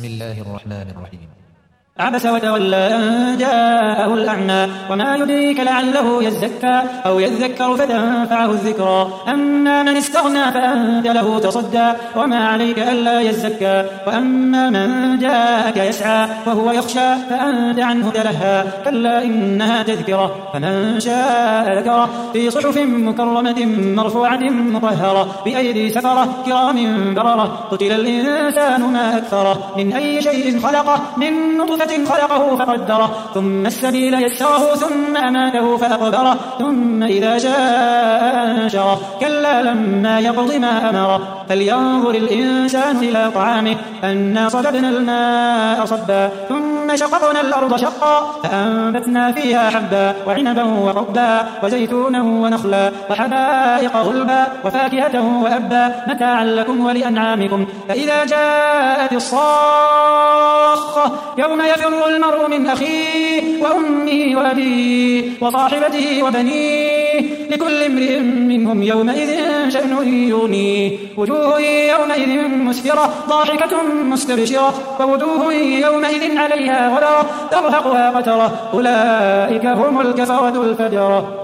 بسم الله الرحمن الرحيم. عبس وتولى أن جاءه الأعمى وما يدريك لعله يزكى أو يذكر فتنفعه الذكرى أما من استغنى فأنت له تصدى وما عليك ألا يزكى وأما من جاءك يسعى وهو يخشى فأنت عنه تلهى كلا إنها تذكرة فمن شاء ذكره في صحف مكرمة مرفوعة مطهرة بأيدي سفرة كرام بررة قتل الإنسان ما أكثره من أي شيء خلقه من نطفة خلقه فقدره ثم السبيل يسره ثم أماته فأقبره ثم إذا شاء أنشره كلا لما يقض ما أمره فلينظر الإنسان إلى طعامه أنا صببنا الماء صبا ثم شققنا الأرض شقا فأنبتنا فيها حبا وعنبا وقبا وزيتونا ونخلا وحدائق غلبا وفاكهة وأبا متاعا لكم ولأنعامكم فإذا جاءت الصاخة يوم يفر المرء من أخيه وأمه وأبيه وصاحبته وبنيه لكل امرئ منهم يومئذ شأن يغنيه وجوه يومئذ مسفرة ضاحكة مستبشرة ووجوه يومئذ عليها غبرة ترهقها قترة أولئك هم الكفرة الفجرة.